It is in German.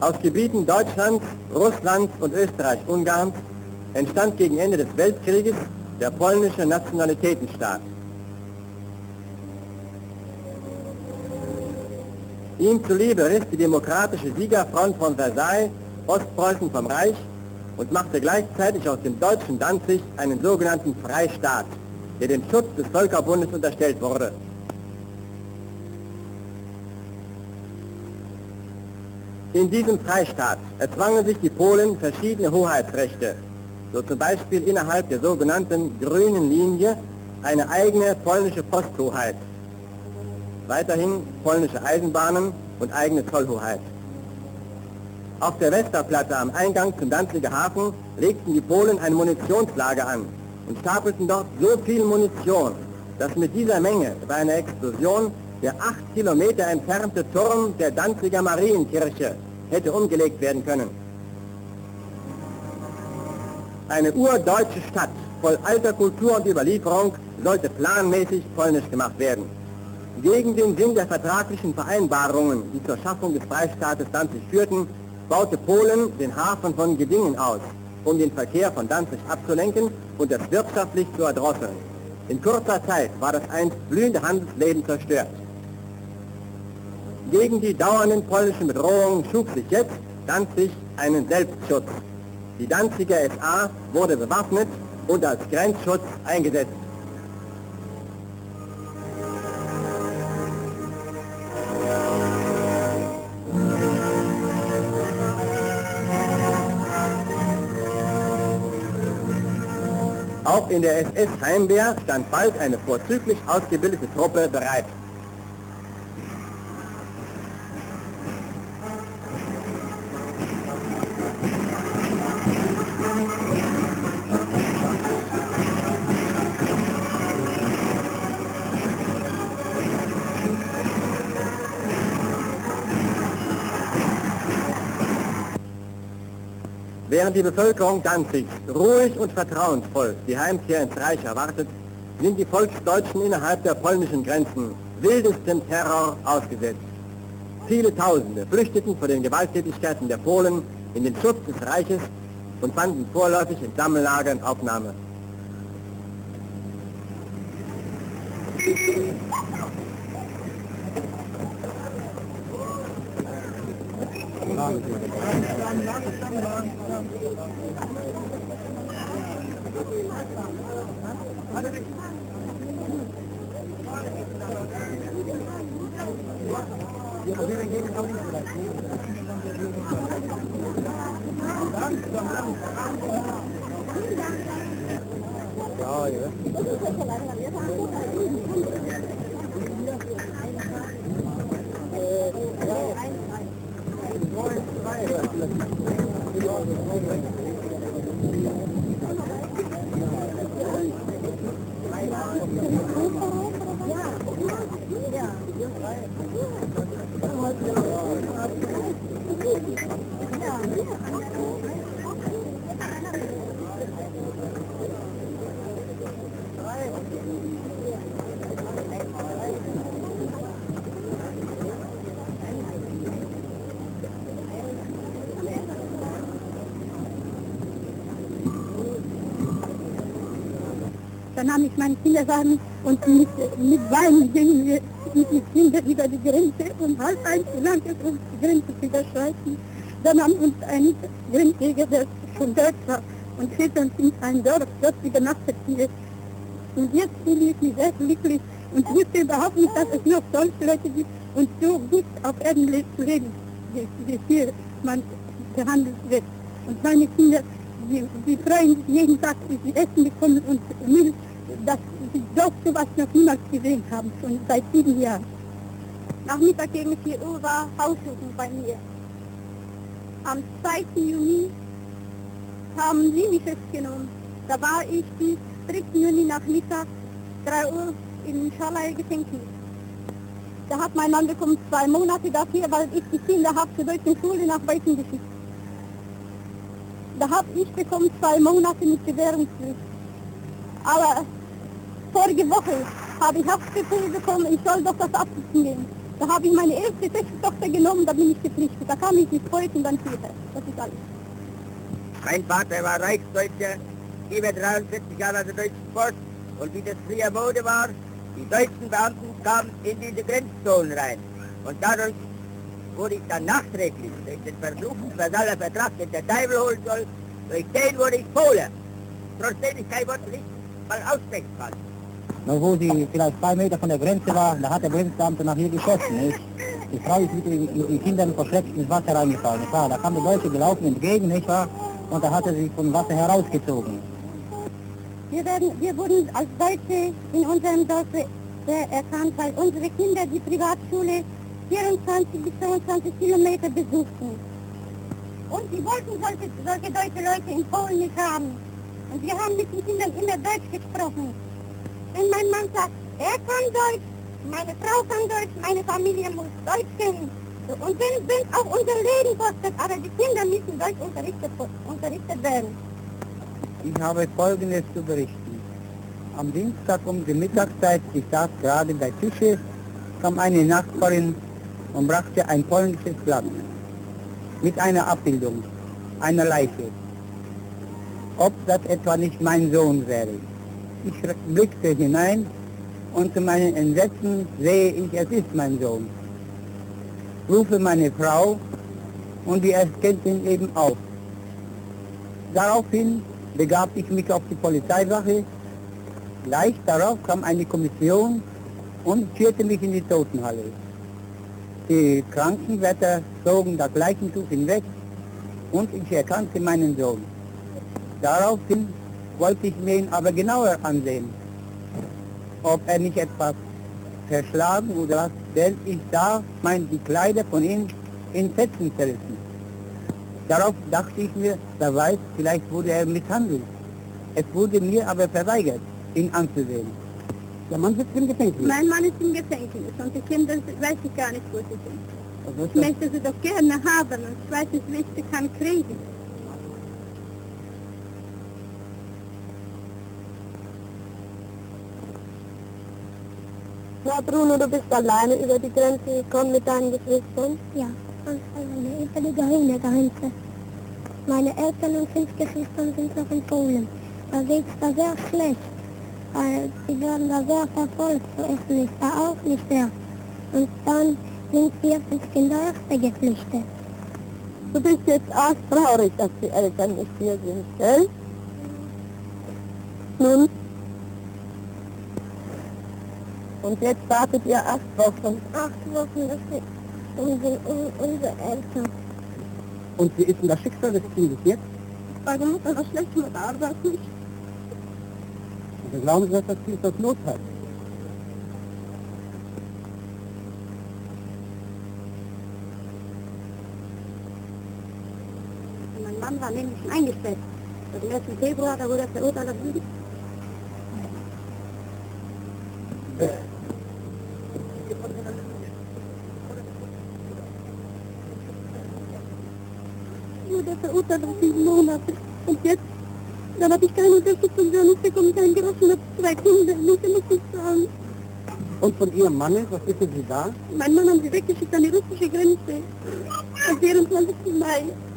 Aus Gebieten Deutschlands, Russlands und Österreich-Ungarns entstand gegen Ende des Weltkrieges der polnische Nationalitätenstaat. Ihm zuliebe riss die demokratische Siegerfront von Versailles Ostpreußen vom Reich und machte gleichzeitig aus dem deutschen Danzig einen sogenannten Freistaat, der dem Schutz des Völkerbundes unterstellt wurde. In diesem Freistaat erzwangen sich die Polen verschiedene Hoheitsrechte, so zum Beispiel innerhalb der sogenannten grünen Linie eine eigene polnische Posthoheit, weiterhin polnische Eisenbahnen und eigene Zollhoheit. Auf der Westerplatte am Eingang zum Danziger Hafen legten die Polen ein Munitionslager an und stapelten dort so viel Munition, dass mit dieser Menge bei einer Explosion der 8 Kilometer entfernte Turm der Danziger Marienkirche hätte umgelegt werden können. Eine urdeutsche Stadt voll alter Kultur und Überlieferung sollte planmäßig polnisch gemacht werden. Gegen den Sinn der vertraglichen Vereinbarungen, die zur Schaffung des Freistaates Danzig führten, baute Polen den Hafen von Gdingen aus, um den Verkehr von Danzig abzulenken und es wirtschaftlich zu erdrosseln. In kurzer Zeit war das einst blühende Handelsleben zerstört. Gegen die dauernden polnischen Bedrohungen schuf sich jetzt Danzig einen Selbstschutz. Die Danziger SA wurde bewaffnet und als Grenzschutz eingesetzt. Auch in der SS-Heimwehr stand bald eine vorzüglich ausgebildete Truppe bereit. Während die Bevölkerung Danzigs ruhig und vertrauensvoll die Heimkehr ins Reich erwartet, sind die Volksdeutschen innerhalb der polnischen Grenzen wildestem Terror ausgesetzt. Viele Tausende flüchteten vor den Gewalttätigkeiten der Polen in den Schutz des Reiches und fanden vorläufig in Sammellagern Aufnahme. Dann nahm ich meine Kinderwagen und mit Weinen gingen wir mit den Kindern über die Grenze, um 12:30 lang die Grenze zu überschreiten. Dann nahm uns ein Grenzjäger, der schon dort war, und führte uns in ein Dorf, dort übernachteten wir. Und jetzt fühle ich mich sehr glücklich und wusste überhaupt nicht, dass es noch solche Leute gibt und so gut auf Erden zu leben, wie hier man behandelt wird. Und meine Kinder, die freuen sich jeden Tag, wie sie Essen bekommen und Milch, dass sie doch sowas noch niemals gesehen haben, schon seit 7 Jahren. Nachmittag gegen 4 Uhr war Haussuchung bei mir. Am 2. Juni haben sie mich festgenommen. Da war ich bis 3. Juni Nachmittag 3 Uhr im Schalay Gefängnis. Da hat mein Mann bekommen 2 Monate dafür, weil ich die Kinder habe zur deutschen Schule nach Weißen geschickt. Da habe ich bekommen 2 Monate mit Gewährungsfrist. Aber vorige Woche habe ich Haftbefehl bekommen, ich soll doch das absitzen gehen. Da habe ich meine erste Tochter genommen, da bin ich geflüchtet. Da kam ich mit Freund und dann hierher. Das ist alles. Mein Vater war Reichsdeutscher, über 43 Jahre an der Deutschen Post. Und wie das früher Mode war, die deutschen Beamten kamen in diese Grenzzonen rein. Und dadurch wurde ich dann nachträglich durch den verfluchten Versailler Vertrag, den der Teufel holen soll, durch den wurde ich Pole. Trotzdem ich kein Wort nicht mal aussprechen kann. Nur wo sie vielleicht 2 Meter von der Grenze war, da hat der Grenzbeamte nach ihr geschossen. Nicht? Die Frau ist mit ihren Kindern verschreckt ins Wasser reingefallen. Nicht wahr? Da kam der Deutsche gelaufen entgegen, nicht wahr? Und da hat er sie vom Wasser herausgezogen. Wir wurden als Deutsche in unserem Dorf erkannt, weil unsere Kinder die Privatschule 24 bis 25 Kilometer besuchten. Und sie wollten solche deutsche Leute in Polen nicht haben. Und wir haben mit den Kindern immer Deutsch gesprochen. Wenn mein Mann sagt, er kann Deutsch, meine Frau kann Deutsch, meine Familie muss Deutsch kennen. Und wenn auch unser Leben kostet, aber die Kinder müssen Deutsch unterrichtet werden. Ich habe Folgendes zu berichten. Am Dienstag um die Mittagszeit, ich saß gerade bei Tische, kam eine Nachbarin und brachte ein polnisches Blatt mit einer Abbildung einer Leiche. Ob das etwa nicht mein Sohn wäre. Ich blickte hinein und zu meinem Entsetzen sehe ich, es ist mein Sohn. Rufe meine Frau und die erkennt ihn eben auch. Daraufhin begab ich mich auf die Polizeiwache. Gleich darauf kam eine Kommission und führte mich in die Totenhalle. Die Krankenwärter zogen das Leichentuch hinweg und ich erkannte meinen Sohn. Daraufhin wollte ich mir ihn aber genauer ansehen, ob er nicht etwas verschlagen oder was, denn ich sah die Kleider von ihm in Fetzen zerrissen. Darauf dachte ich mir, wer weiß, vielleicht wurde er misshandelt. Es wurde mir aber verweigert, ihn anzusehen. Der Mann sitzt im Gefängnis. Mein Mann ist im Gefängnis und die Kinder weiß ich gar nicht, wo sie sind. Also Ich möchte sie doch gerne haben und ich weiß nicht, wie ich sie kann kriegen. Na Bruno, du bist alleine über die Grenze gekommen mit deinen Geschwistern? Ja, ganz alleine über die Grenze. Meine Eltern und 5 Geschwister sind noch in Polen. Da geht's da sehr schlecht. Die werden da sehr verfolgt, so essen ist da auch nicht mehr. Und dann sind wir 5 Kinder erste geflüchtet. Du bist jetzt arg traurig, dass die Eltern nicht hier sind, gell? Nun? Und jetzt wartet ihr 8 Wochen. 8 Wochen, das sind unsere Eltern. Und wie ist denn das Schicksal des Kindes jetzt? Meine Mutter war schlecht mit der Arbeit nicht. Also glauben Sie, dass das Kind das Not hat? Mein Mann war nämlich schon eingestellt. Am 1. Februar, da wurde er verurteilt auf Lügen. Wurde verurteilt auf 7 Monate. Und jetzt, dann habe ich keine Unterstützung für uns bekommen, keinen Groschen, habe 2 Kinder, muss ich nicht sagen. Und von Ihrem Mann, was wissen Sie da? Mein Mann haben sie weggeschickt an die russische Grenze. Am 24. Mai.